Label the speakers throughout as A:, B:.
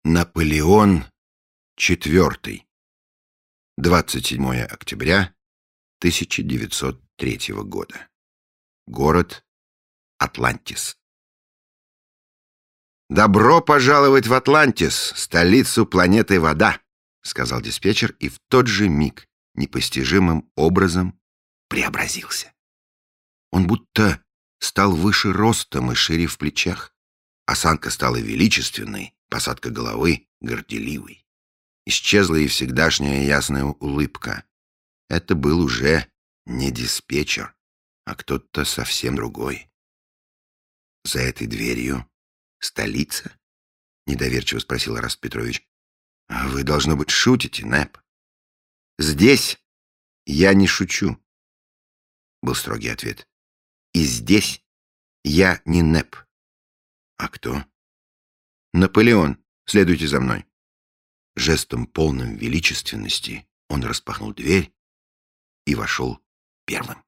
A: Наполеон IV. 27 октября 1903 года. Город Атлантис. «Добро пожаловать в Атлантис, столицу планеты Вода», — сказал диспетчер, и в тот же миг непостижимым образом преобразился. Он будто стал выше ростом и шире в плечах. Осанка стала величественной, посадка головы горделивой. Исчезла и всегдашняя ясная улыбка. Это был уже не диспетчер, а кто-то совсем другой. «За этой дверью столица?» — недоверчиво спросил Эраст Петрович. «Вы, должно быть, шутите, Нэп?» «Здесь я не шучу», — был строгий ответ. «И здесь я не Нэп». «А кто?» «Наполеон. Следуйте за мной». Жестом полным величественности он распахнул дверь и вошел первым.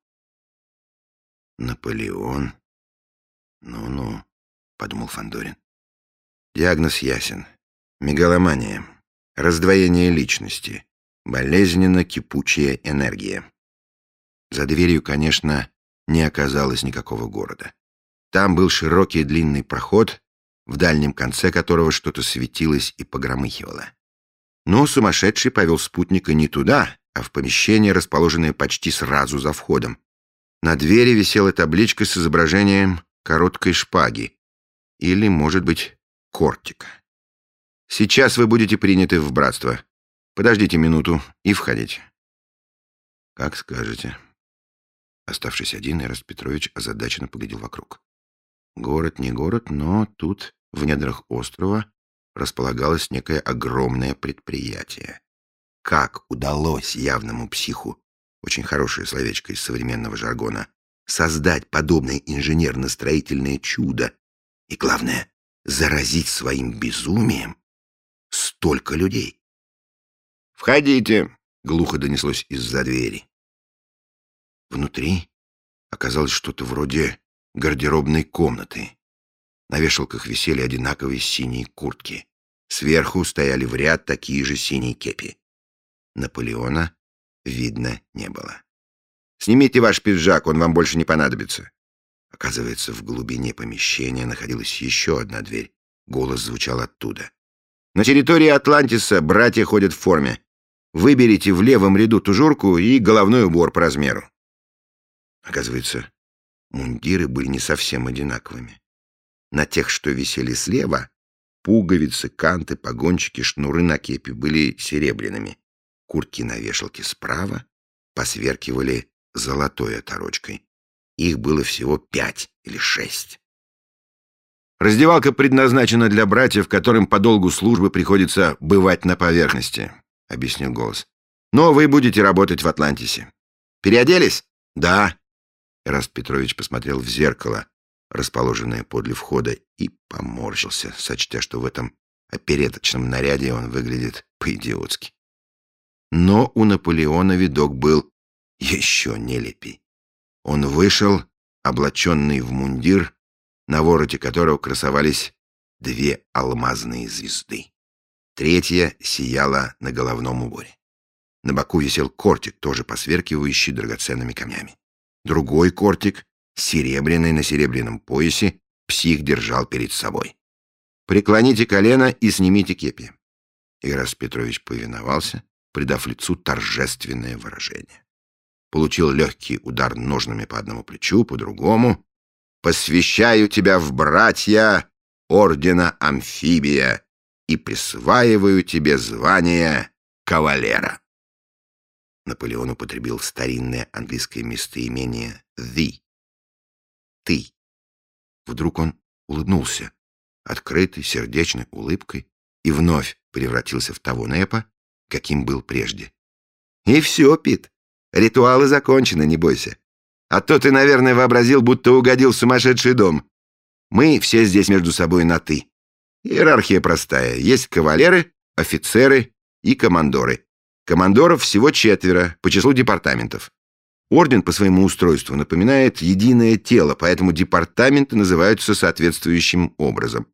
A: «Наполеон? Ну-ну», — подумал Фандорин. Диагноз ясен. Мегаломания, раздвоение личности, болезненно-кипучая энергия. За дверью, конечно, не оказалось никакого города. Там был широкий длинный проход, в дальнем конце которого что-то светилось и погромыхивало. Но сумасшедший повел спутника не туда, а в помещение, расположенное почти сразу за входом. На двери висела табличка с изображением короткой шпаги или, может быть, кортика. «Сейчас вы будете приняты в братство. Подождите минуту и входите». «Как скажете». Оставшись один, Эраст Петрович озадаченно поглядел вокруг. Город не город, но тут, в недрах острова, располагалось некое огромное предприятие. Как удалось явному психу, очень хорошее словечко из современного жаргона, создать подобное инженерно-строительное чудо и, главное, заразить своим безумием столько людей? «Входите!» — глухо донеслось из-за двери. Внутри оказалось что-то вроде гардеробной комнаты. На вешалках висели одинаковые синие куртки. Сверху стояли в ряд такие же синие кепи. Наполеона видно не было. «Снимите ваш пиджак, он вам больше не понадобится». Оказывается, в глубине помещения находилась еще одна дверь. Голос звучал оттуда. «На территории Атлантиса братья ходят в форме. Выберите в левом ряду тужурку и головной убор по размеру». Оказывается, мундиры были не совсем одинаковыми. На тех, что висели слева, пуговицы, канты, погончики, шнуры на кепи были серебряными. Куртки на вешалке справа посверкивали золотой оторочкой. Их было всего 5 или 6. «Раздевалка предназначена для братьев, которым по долгу службы приходится бывать на поверхности», — объяснил голос. «Но вы будете работать в Атлантисе. Переоделись?» «Да». Эраст Петрович посмотрел в зеркало, расположенное подле входа, и поморщился, сочтя, что в этом опереточном наряде он выглядит по-идиотски. Но у Наполеона видок был еще нелепей. Он вышел, облаченный в мундир, на вороте которого красовались 2 алмазные звезды. 3-я сияла на головном уборе. На боку висел кортик, тоже посверкивающий драгоценными камнями. Другой кортик, серебряный на серебряном поясе, псих держал перед собой. «Преклоните колено и снимите кепи». Эраст Петрович повиновался, придав лицу торжественное выражение. Получил легкий удар ножнами по одному плечу, по другому. «Посвящаю тебя в братья ордена Амфибия и присваиваю тебе звание кавалера». Наполеон употребил старинное английское местоимение «the» — «ты». Вдруг он улыбнулся открытой, сердечной улыбкой и вновь превратился в того Нэпа, каким был прежде. «И все, Пит, ритуалы закончены, не бойся. А то ты, наверное, вообразил, будто угодил в сумасшедший дом. Мы все здесь между собой на «ты». Иерархия простая. Есть кавалеры, офицеры и командоры. Командоров всего 4 по числу департаментов. Орден по своему устройству напоминает единое тело, поэтому департаменты называются соответствующим образом.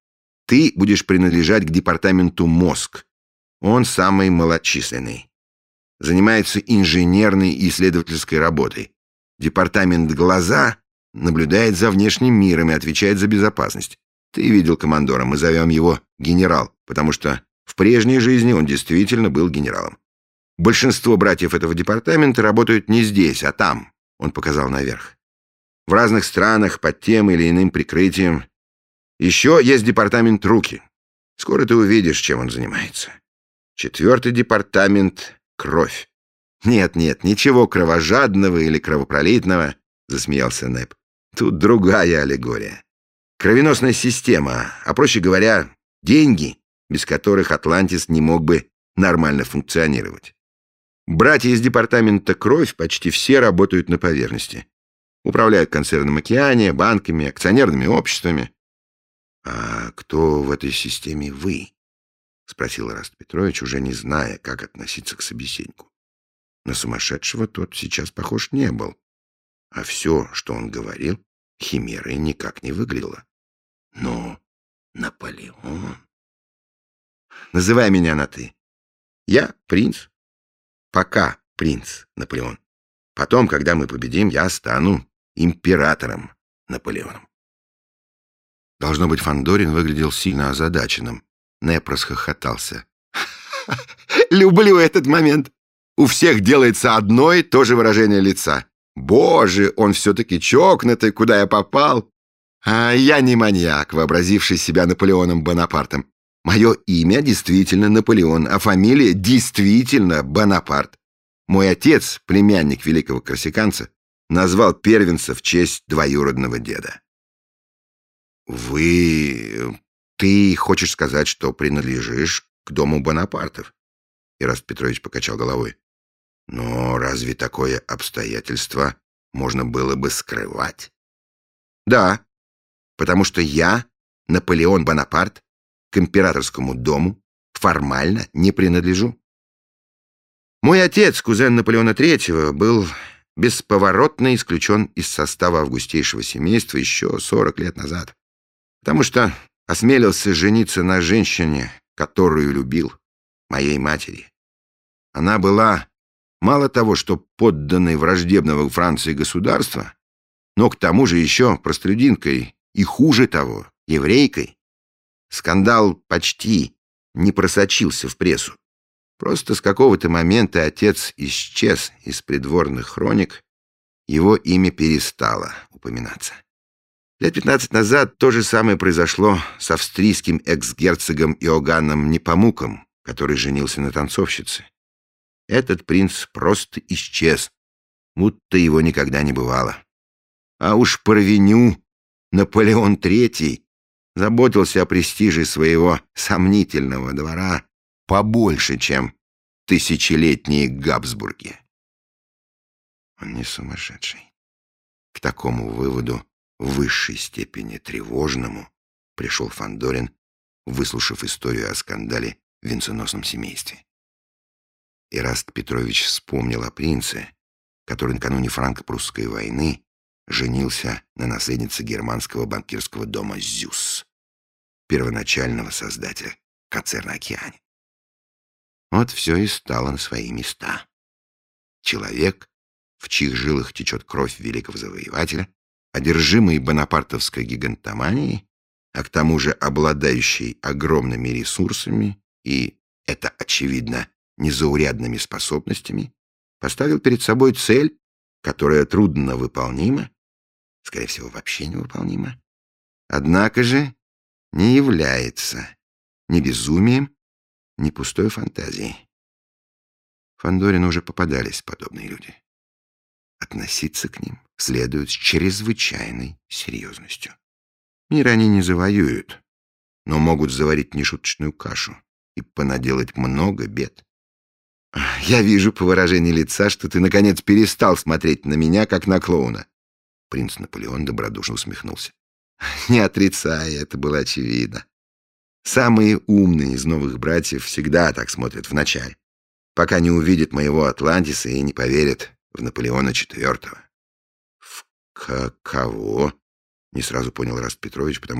A: Ты будешь принадлежать к департаменту «Мозг». Он самый малочисленный. Занимается инженерной и исследовательской работой. Департамент «Глаза» наблюдает за внешним миром и отвечает за безопасность. Ты видел командора, мы зовем его генерал, потому что в прежней жизни он действительно был генералом. Большинство братьев этого департамента работают не здесь, а там, он показал наверх. В разных странах под тем или иным прикрытием. Еще есть департамент «Руки». Скоро ты увидишь, чем он занимается. 4-й департамент «Кровь». Нет, ничего кровожадного или кровопролитного, засмеялся Нэп. Тут другая аллегория. Кровеносная система, а проще говоря, деньги, без которых Атлантис не мог бы нормально функционировать. Братья из департамента «Кровь» почти все работают на поверхности. Управляют концерном «Океания», банками, акционерными обществами. «А кто в этой системе вы?» — спросил Эраст Петрович, уже не зная, как относиться к собеседнику. На сумасшедшего тот сейчас похож не был. А все, что он говорил, химерой никак не выглядело. Но Наполеон... Называй меня на «ты». Я принц. Пока принц Наполеон. Потом, когда мы победим, я стану императором Наполеоном. Должно быть, Фандорин выглядел сильно озадаченным. Нэп расхохотался. «Люблю этот момент. У всех делается одно и то же выражение лица. Боже, он все-таки чокнутый, куда я попал? А я не маньяк, вообразивший себя Наполеоном Бонапартом. Мое имя действительно Наполеон, а фамилия действительно Бонапарт. Мой отец, племянник великого корсиканца, назвал первенца в честь двоюродного деда». Ты хочешь сказать, что принадлежишь к дому Бонапартов? Эраст Петрович покачал головой. Но разве такое обстоятельство можно было бы скрывать? Да, потому что я, Наполеон Бонапарт, к императорскому дому формально не принадлежу. Мой отец, кузен Наполеона III, был бесповоротно исключен из состава августейшего семейства еще 40 лет назад, потому что осмелился жениться на женщине, которую любил, моей матери. Она была мало того, что подданной враждебного Франции государства, но к тому же еще простолюдинкой и, хуже того, еврейкой. Скандал почти не просочился в прессу. Просто с какого-то момента отец исчез из придворных хроник, его имя перестало упоминаться. Лет 15 назад то же самое произошло с австрийским экс-герцогом Иоганном Непомуком, который женился на танцовщице. Этот принц просто исчез, будто его никогда не бывало. А уж Парвеню Наполеон III заботился о престиже своего сомнительного двора побольше, чем тысячелетние Габсбурги. Он не сумасшедший. К такому выводу, в высшей степени тревожному, пришел Фандорин, выслушав историю о скандале в венценосном семействе. Эраст Петрович вспомнил о принце, который накануне франко-прусской войны женился на наследнице германского банкирского дома «Зюсс», первоначального создателя концерна «Океания». Вот все и стало на свои места. Человек, в чьих жилах течет кровь великого завоевателя, одержимый бонапартовской гигантоманией, а к тому же обладающий огромными ресурсами и, это очевидно, незаурядными способностями, поставил перед собой цель, которая трудно выполнима, скорее всего, вообще невыполнима, однако же не является ни безумием, ни пустой фантазией. Фандорину уже попадались подобные люди. Относиться к ним следует с чрезвычайной серьезностью. Мир они не завоюют, но могут заварить нешуточную кашу и понаделать много бед. Я вижу по выражению лица, что ты, наконец, перестал смотреть на меня, как на клоуна. Принц Наполеон добродушно усмехнулся. Не отрицай, это было очевидно. Самые умные из новых братьев всегда так смотрят вначале, пока не увидят моего Атлантиса и не поверят в Наполеона IV. В кого? Не сразу понял Эраст Петрович, потому что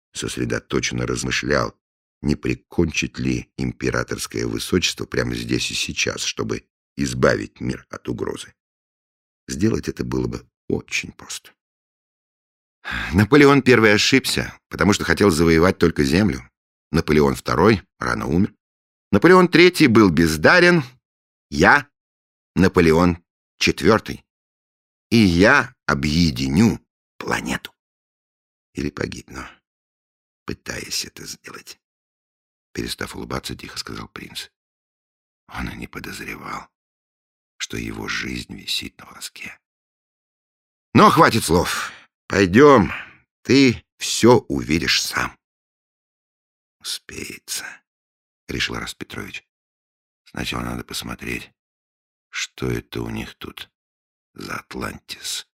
A: сосредоточенно размышлял, не прикончить ли императорское высочество прямо здесь и сейчас, чтобы избавить мир от угрозы. Сделать это было бы очень просто. Наполеон I ошибся, потому что хотел завоевать только землю. Наполеон II рано умер. Наполеон III был бездарен. Я Наполеон IV. И я объединю планету. Или погибну, пытаясь это сделать. Перестав улыбаться, тихо сказал принц. Он и не подозревал, что его жизнь висит на волоске. Но хватит слов. Пойдем, ты все увидишь сам. Успеется, решил Раст Петрович. Сначала надо посмотреть, что это у них тут за Атлантис.